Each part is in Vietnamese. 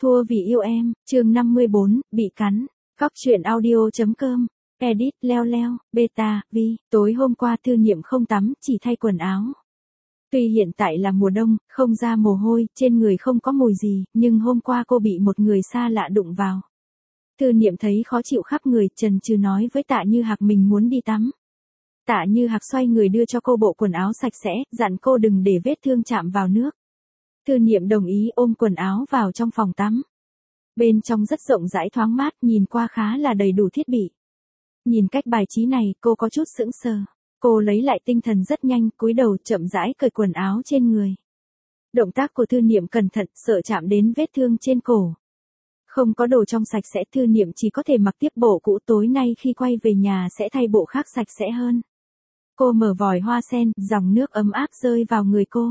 Thua vì yêu em, chương 54, bị cắn. Cóc truyện audio.com. Edit, leo leo, beta, vi. Tối hôm qua Thư Niệm không tắm, chỉ thay quần áo. Tuy hiện tại là mùa đông, không ra mồ hôi, trên người không có mùi gì, nhưng hôm qua cô bị một người xa lạ đụng vào. Thư Niệm thấy khó chịu khắp người, chần chừ nói với Tạ Như Hạc mình muốn đi tắm. Tạ Như Hạc xoay người đưa cho cô bộ quần áo sạch sẽ, dặn cô đừng để vết thương chạm vào nước. Thư Niệm đồng ý ôm quần áo vào trong phòng tắm. Bên trong rất rộng rãi thoáng mát, nhìn qua khá là đầy đủ thiết bị. Nhìn cách bài trí này, cô có chút sững sờ. Cô lấy lại tinh thần rất nhanh, cúi đầu chậm rãi cởi quần áo trên người. Động tác của Thư Niệm cẩn thận, sợ chạm đến vết thương trên cổ. Không có đồ trong sạch sẽ, Thư Niệm chỉ có thể mặc tiếp bộ cũ, tối nay khi quay về nhà sẽ thay bộ khác sạch sẽ hơn. Cô mở vòi hoa sen, dòng nước ấm áp rơi vào người cô.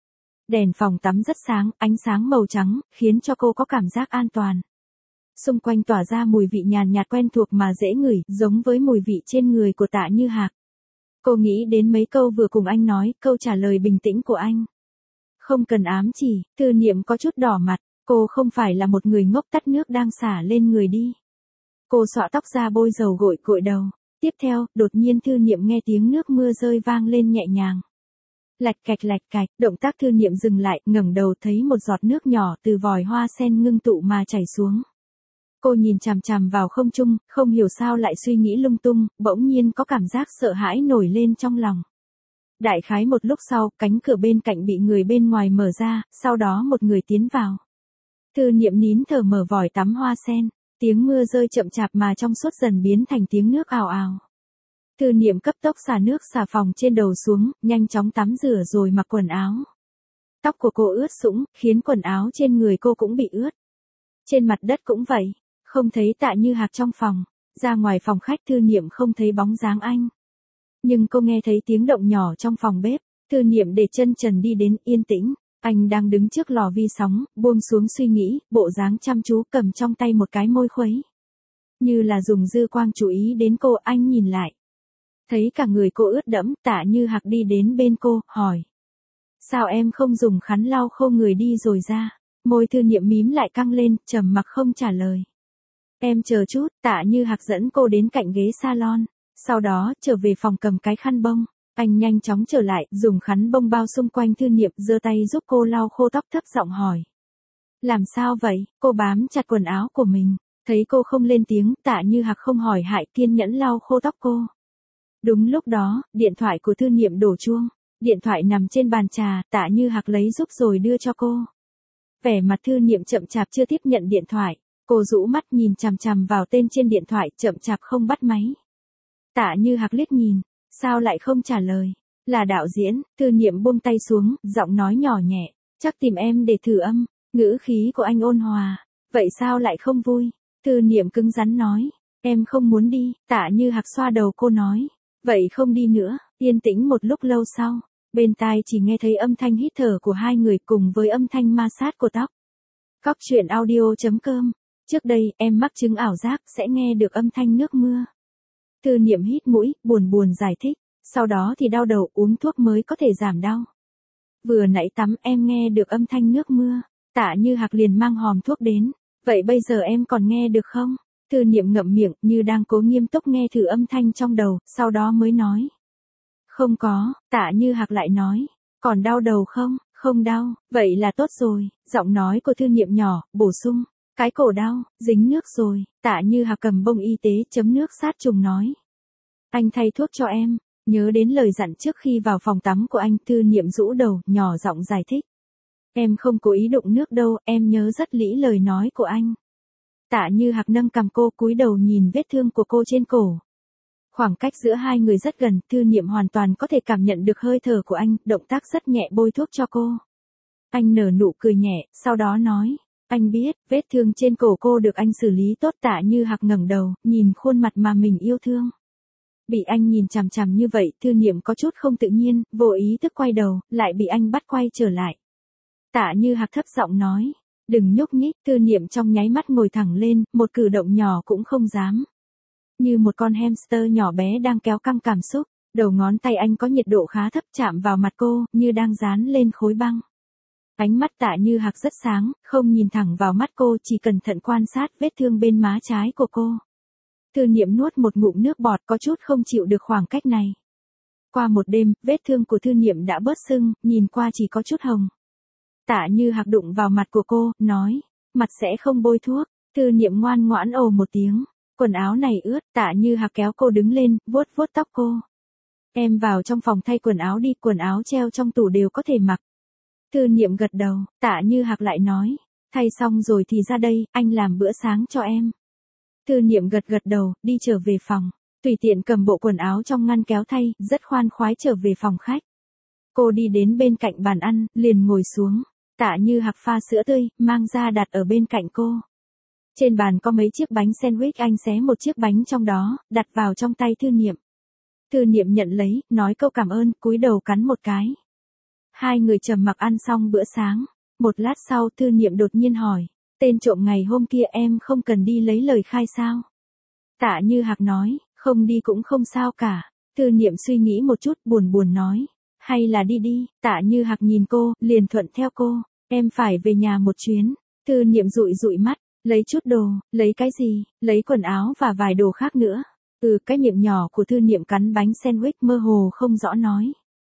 Đèn phòng tắm rất sáng, ánh sáng màu trắng, khiến cho cô có cảm giác an toàn. Xung quanh tỏa ra mùi vị nhàn nhạt quen thuộc mà dễ ngửi, giống với mùi vị trên người của Tạ Như Hạc. Cô nghĩ đến mấy câu vừa cùng anh nói, câu trả lời bình tĩnh của anh. Không cần ám chỉ, Thư Niệm có chút đỏ mặt, cô không phải là một người ngốc, tắt nước đang xả lên người đi. Cô xõa tóc ra bôi dầu gội gội đầu. Tiếp theo, đột nhiên Thư Niệm nghe tiếng nước mưa rơi vang lên nhẹ nhàng. Lạch cạch, động tác Thư Niệm dừng lại, ngẩng đầu thấy một giọt nước nhỏ từ vòi hoa sen ngưng tụ mà chảy xuống. Cô nhìn chằm chằm vào không trung, không hiểu sao lại suy nghĩ lung tung, bỗng nhiên có cảm giác sợ hãi nổi lên trong lòng. Đại khái một lúc sau, cánh cửa bên cạnh bị người bên ngoài mở ra, sau đó một người tiến vào. Thư Niệm nín thở mở vòi tắm hoa sen, tiếng mưa rơi chậm chạp mà trong suốt dần biến thành tiếng nước ào ào. Thư Niệm cấp tốc xả nước xà phòng trên đầu xuống, nhanh chóng tắm rửa rồi mặc quần áo. Tóc của cô ướt sũng, khiến quần áo trên người cô cũng bị ướt. Trên mặt đất cũng vậy, không thấy Tạ Như Hạc trong phòng, ra ngoài phòng khách Thư Niệm không thấy bóng dáng anh. Nhưng cô nghe thấy tiếng động nhỏ trong phòng bếp, Thư Niệm để chân trần đi đến, yên tĩnh, anh đang đứng trước lò vi sóng, buông xuống suy nghĩ, bộ dáng chăm chú cầm trong tay một cái môi khuấy. Như là dùng dư quang chú ý đến cô, anh nhìn lại. Thấy cả người cô ướt đẫm, Tạ Như Hạc đi đến bên cô, hỏi. Sao em không dùng khăn lau khô người đi rồi ra? Môi Thư Niệm mím lại căng lên, trầm mặc không trả lời. Em chờ chút, Tạ Như Hạc dẫn cô đến cạnh ghế salon. Sau đó, trở về phòng cầm cái khăn bông. Anh nhanh chóng trở lại, dùng khăn bông bao xung quanh Thư Niệm, giơ tay giúp cô lau khô tóc, thấp giọng hỏi. Làm sao vậy? Cô bám chặt quần áo của mình. Thấy cô không lên tiếng, Tạ Như Hạc không hỏi hại, kiên nhẫn lau khô tóc cô. Đúng lúc đó, điện thoại của Thư Niệm đổ chuông. Điện thoại nằm trên bàn trà, Tạ Như Hạc lấy giúp rồi đưa cho cô. Vẻ mặt Thư Niệm chậm chạp chưa tiếp nhận điện thoại. Cô rũ mắt nhìn chằm chằm vào tên trên điện thoại, chậm chạp không bắt máy. Tạ Như Hạc liếc nhìn, sao lại không trả lời? Là đạo diễn. Thư Niệm buông tay xuống, giọng nói nhỏ nhẹ, chắc tìm em để thử âm. Ngữ khí của anh ôn hòa, vậy sao lại không vui? Thư Niệm cứng rắn nói, em không muốn đi. Tạ Như Hạc xoa đầu cô nói, vậy không đi nữa. Yên tĩnh một lúc lâu sau, bên tai chỉ nghe thấy âm thanh hít thở của hai người cùng với âm thanh ma sát của tóc. Cóc truyện audio.com. Trước đây, em mắc chứng ảo giác, sẽ nghe được âm thanh nước mưa. Thư Niệm hít mũi, buồn buồn giải thích, sau đó thì đau đầu, uống thuốc mới có thể giảm đau. Vừa nãy tắm em nghe được âm thanh nước mưa. Tạ Như Hạc liền mang hòm thuốc đến, vậy bây giờ em còn nghe được không? Thư Niệm ngậm miệng, như đang cố nghiêm túc nghe thử âm thanh trong đầu, sau đó mới nói. Không có. Tạ Như Hạc lại nói, còn đau đầu không? Không đau, vậy là tốt rồi. Giọng nói của Thư Niệm nhỏ, bổ sung, cái cổ đau, dính nước rồi. Tạ Như Hạc cầm bông y tế chấm nước sát trùng nói. Anh thay thuốc cho em. Nhớ đến lời dặn trước khi vào phòng tắm của anh, Thư Niệm rũ đầu, nhỏ giọng giải thích. Em không cố ý đụng nước đâu, em nhớ rất lỹ lời nói của anh. Tạ Như Hạc nâng cằm cô, cúi đầu nhìn vết thương của cô trên cổ. Khoảng cách giữa hai người rất gần, Thư Niệm hoàn toàn có thể cảm nhận được hơi thở của anh, động tác rất nhẹ bôi thuốc cho cô. Anh nở nụ cười nhẹ, sau đó nói, anh biết, vết thương trên cổ cô được anh xử lý tốt. Tạ Như Hạc ngẩng đầu, nhìn khuôn mặt mà mình yêu thương. Bị anh nhìn chằm chằm như vậy, Thư Niệm có chút không tự nhiên, vô ý thức quay đầu, lại bị anh bắt quay trở lại. Tạ Như Hạc thấp giọng nói, đừng nhúc nhích. Thư Niệm trong nháy mắt ngồi thẳng lên, một cử động nhỏ cũng không dám. Như một con hamster nhỏ bé đang kéo căng cảm xúc, đầu ngón tay anh có nhiệt độ khá thấp chạm vào mặt cô, như đang dán lên khối băng. Ánh mắt Tạ Như Hạc rất sáng, không nhìn thẳng vào mắt cô, chỉ cẩn thận quan sát vết thương bên má trái của cô. Thư Niệm nuốt một ngụm nước bọt, có chút không chịu được khoảng cách này. Qua một đêm, vết thương của Thư Niệm đã bớt sưng, nhìn qua chỉ có chút hồng. Tạ Như Hạc đụng vào mặt của cô, nói, mặt sẽ không bôi thuốc. Thư Niệm ngoan ngoãn ồ một tiếng. Quần áo này ướt, Tạ Như Hạc kéo cô đứng lên, vuốt vuốt tóc cô. Em vào trong phòng thay quần áo đi, quần áo treo trong tủ đều có thể mặc. Thư Niệm gật đầu, Tạ Như Hạc lại nói, thay xong rồi thì ra đây, anh làm bữa sáng cho em. Thư Niệm gật gật đầu, đi trở về phòng, tùy tiện cầm bộ quần áo trong ngăn kéo thay, rất khoan khoái trở về phòng khách. Cô đi đến bên cạnh bàn ăn, liền ngồi xuống, Tạ Như Hạc pha sữa tươi, mang ra đặt ở bên cạnh cô. Trên bàn có mấy chiếc bánh sandwich, anh xé một chiếc bánh trong đó, đặt vào trong tay Thư Niệm. Thư Niệm nhận lấy, nói câu cảm ơn, cúi đầu cắn một cái. Hai người trầm mặc ăn xong bữa sáng. Một lát sau Thư Niệm đột nhiên hỏi, tên trộm ngày hôm kia em không cần đi lấy lời khai sao? Tạ Như Hạc nói, không đi cũng không sao cả. Thư Niệm suy nghĩ một chút, buồn buồn nói, hay là đi đi. Tạ Như Hạc nhìn cô, liền thuận theo cô, em phải về nhà một chuyến. Thư Niệm dụi dụi mắt, lấy chút đồ, lấy cái gì, lấy quần áo và vài đồ khác nữa. Cái miệng nhỏ của Thư Niệm cắn bánh sandwich mơ hồ không rõ nói.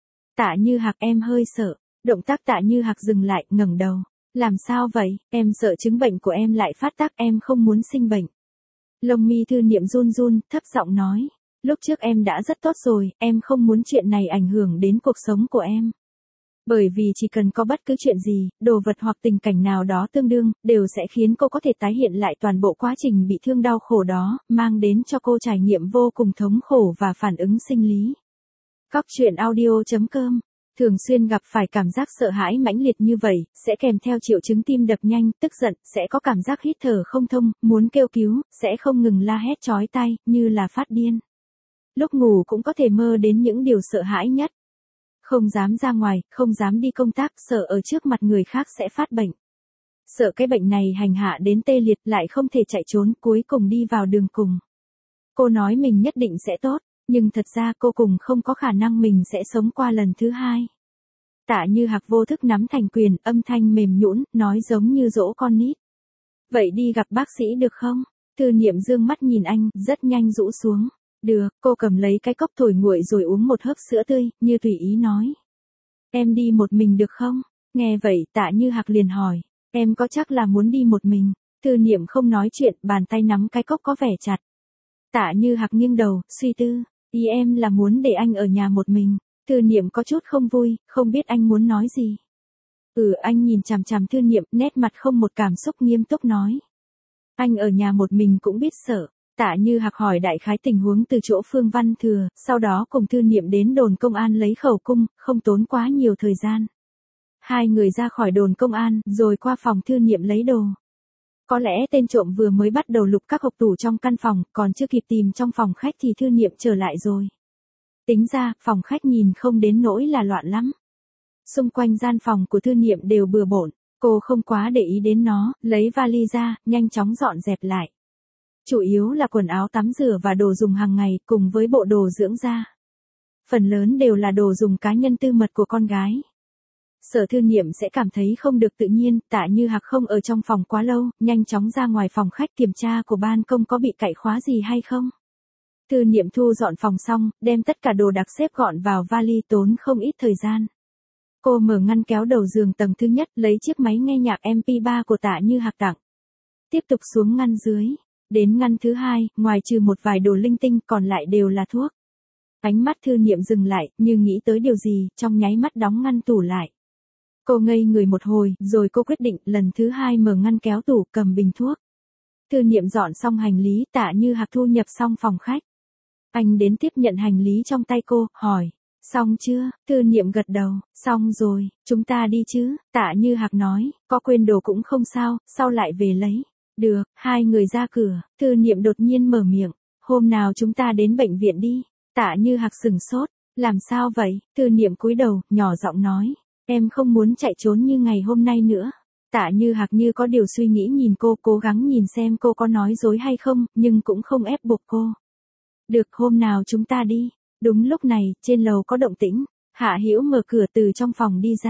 Tạ Như Hạc, em hơi sợ. Động tác Tạ Như Hạc dừng lại, ngẩng đầu. Làm sao vậy, em sợ chứng bệnh của em lại phát tác, em không muốn sinh bệnh. Lông mi Thư Niệm run run, thấp giọng nói. Lúc trước em đã rất tốt rồi, em không muốn chuyện này ảnh hưởng đến cuộc sống của em. Bởi vì chỉ cần có bất cứ chuyện gì, đồ vật hoặc tình cảnh nào đó tương đương, đều sẽ khiến cô có thể tái hiện lại toàn bộ quá trình bị thương đau khổ đó, mang đến cho cô trải nghiệm vô cùng thống khổ và phản ứng sinh lý. Cóc truyện audio.com. Thường xuyên gặp phải cảm giác sợ hãi mãnh liệt như vậy, sẽ kèm theo triệu chứng tim đập nhanh, tức giận, sẽ có cảm giác hít thở không thông, muốn kêu cứu, sẽ không ngừng la hét chói tai, như là phát điên. Lúc ngủ cũng có thể mơ đến những điều sợ hãi nhất. Không dám ra ngoài, không dám đi công tác, sợ ở trước mặt người khác sẽ phát bệnh. Sợ cái bệnh này hành hạ đến tê liệt, lại không thể chạy trốn, cuối cùng đi vào đường cùng. Cô nói mình nhất định sẽ tốt, nhưng thật ra cô cùng không có khả năng mình sẽ sống qua lần thứ hai. Tạ Như Hạc vô thức nắm thành quyền, âm thanh mềm nhũn, nói giống như dỗ con nít. Vậy đi gặp bác sĩ được không? Thư Niệm dương mắt nhìn anh, rất nhanh rũ xuống. Được, cô cầm lấy cái cốc thổi nguội rồi uống một hớp sữa tươi, như tùy ý nói. Em đi một mình được không? Nghe vậy Tạ Như Hạc liền hỏi, em có chắc là muốn đi một mình? Thư Niệm không nói chuyện, bàn tay nắm cái cốc có vẻ chặt. Tạ Như Hạc nghiêng đầu, suy tư, ý em là muốn để anh ở nhà một mình. Thư Niệm có chút không vui, không biết anh muốn nói gì. Anh nhìn chằm chằm Thư Niệm, nét mặt không một cảm xúc, nghiêm túc nói. Anh ở nhà một mình cũng biết sợ. Tạ Như Hạc hỏi đại khái tình huống từ chỗ Phương Văn Thừa, sau đó cùng Thư Niệm đến đồn công an lấy khẩu cung, không tốn quá nhiều thời gian. Hai người ra khỏi đồn công an, rồi qua phòng Thư Niệm lấy đồ. Có lẽ tên trộm vừa mới bắt đầu lục các hộc tủ trong căn phòng, còn chưa kịp tìm trong phòng khách thì Thư Niệm trở lại rồi. Tính ra, phòng khách nhìn không đến nỗi là loạn lắm. Xung quanh gian phòng của Thư Niệm đều bừa bộn, cô không quá để ý đến nó, lấy vali ra, nhanh chóng dọn dẹp lại. Chủ yếu là quần áo tắm rửa và đồ dùng hàng ngày, cùng với bộ đồ dưỡng da. Phần lớn đều là đồ dùng cá nhân tư mật của con gái. Sợ Thư Niệm sẽ cảm thấy không được tự nhiên, Tạ Như Hạc không ở trong phòng quá lâu, nhanh chóng ra ngoài phòng khách kiểm tra của ban công có bị cạy khóa gì hay không. Thư Niệm thu dọn phòng xong, đem tất cả đồ đạc xếp gọn vào vali, tốn không ít thời gian. Cô mở ngăn kéo đầu giường tầng thứ nhất, lấy chiếc máy nghe nhạc MP3 của Tạ Như Hạc tặng. Tiếp tục xuống ngăn dưới. Đến ngăn thứ hai, ngoài trừ một vài đồ linh tinh, còn lại đều là thuốc. Ánh mắt Thư Niệm dừng lại, như nghĩ tới điều gì, trong nháy mắt đóng ngăn tủ lại. Cô ngây người một hồi, rồi cô quyết định, lần thứ hai mở ngăn kéo tủ, cầm bình thuốc. Thư Niệm dọn xong hành lý, Tạ Như Hạc thu nhập xong phòng khách. Anh đến tiếp nhận hành lý trong tay cô, hỏi, xong chưa? Thư Niệm gật đầu, xong rồi, chúng ta đi chứ? Tạ Như Hạc nói, có quên đồ cũng không sao, sau lại về lấy. Được, hai người ra cửa, Thư Niệm đột nhiên mở miệng, hôm nào chúng ta đến bệnh viện đi. Tạ Như Hạc sừng sốt, làm sao vậy? Thư Niệm cúi đầu, nhỏ giọng nói, em không muốn chạy trốn như ngày hôm nay nữa. Tạ Như Hạc như có điều suy nghĩ nhìn cô, cố gắng nhìn xem cô có nói dối hay không, nhưng cũng không ép buộc cô. Được, hôm nào chúng ta đi. Đúng lúc này, trên lầu có động tĩnh, Hạ Hữu mở cửa từ trong phòng đi ra.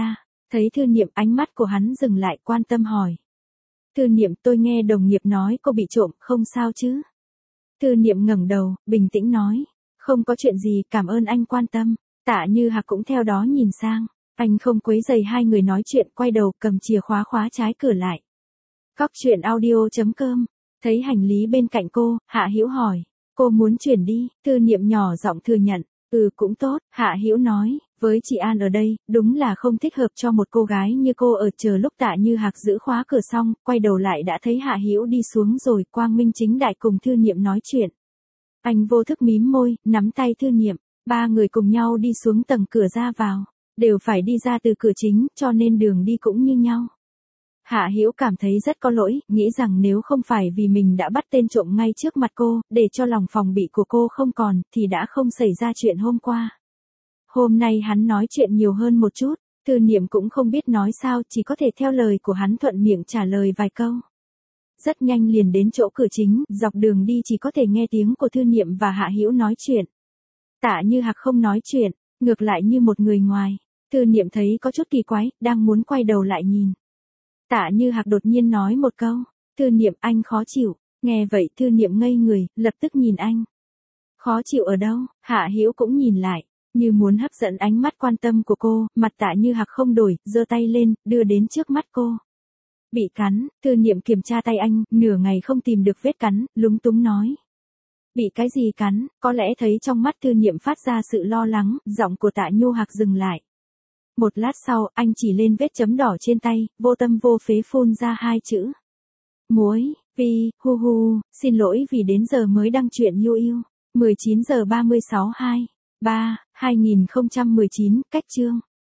Thấy Thư Niệm, ánh mắt của hắn dừng lại, quan tâm hỏi. Thư Niệm, tôi nghe đồng nghiệp nói cô bị trộm, không sao chứ? Thư Niệm ngẩng đầu, bình tĩnh nói. Không có chuyện gì, cảm ơn anh quan tâm. Tạ Như Hạc cũng theo đó nhìn sang. Anh không quấy rầy hai người nói chuyện, quay đầu cầm chìa khóa khóa trái cửa lại. Cóc truyện audio.com. Thấy hành lý bên cạnh cô, Hạ Hữu hỏi. Cô muốn chuyển đi? Thư Niệm nhỏ giọng thừa nhận. Cũng tốt, Hạ Hữu nói. Với chị An ở đây, đúng là không thích hợp cho một cô gái như cô ở. Chờ lúc Tạ Như Hạc giữ khóa cửa xong, quay đầu lại đã thấy Hạ Hữu đi xuống rồi, quang minh chính đại cùng Thư Niệm nói chuyện. Anh vô thức mím môi, nắm tay Thư Niệm. Ba người cùng nhau đi xuống tầng cửa ra vào. Đều phải đi ra từ cửa chính, cho nên đường đi cũng như nhau. Hạ Hữu cảm thấy rất có lỗi, nghĩ rằng nếu không phải vì mình đã bắt tên trộm ngay trước mặt cô, để cho lòng phòng bị của cô không còn, thì đã không xảy ra chuyện hôm qua. Hôm nay hắn nói chuyện nhiều hơn một chút, Thư Niệm cũng không biết nói sao, chỉ có thể theo lời của hắn thuận miệng trả lời vài câu. Rất nhanh liền đến chỗ cửa chính, dọc đường đi chỉ có thể nghe tiếng của Thư Niệm và Hạ Hữu nói chuyện. Tạ Như Hạc không nói chuyện, ngược lại như một người ngoài. Thư Niệm thấy có chút kỳ quái, đang muốn quay đầu lại nhìn. Tạ Như Hạc đột nhiên nói một câu. Thư Niệm, anh khó chịu. Nghe vậy Thư Niệm ngây người, lập tức nhìn anh. Khó chịu ở đâu? Hạ Hữu cũng nhìn lại, như muốn hấp dẫn ánh mắt quan tâm của cô. Mặt Tạ Như Hạc không đổi, giơ tay lên, đưa đến trước mắt cô. Bị cắn. Thư Niệm kiểm tra tay anh, nửa ngày không tìm được vết cắn, lúng túng nói. Bị cái gì cắn? Có lẽ thấy trong mắt Thư Niệm phát ra sự lo lắng, giọng của Tạ Như Hạc dừng lại. Một lát sau, anh chỉ lên vết chấm đỏ trên tay, vô tâm vô phế phun ra hai chữ. Muối, Vi, hu hu, xin lỗi vì đến giờ mới đăng truyện yêu yêu. 19 giờ 36 2/3/2019, cách chương.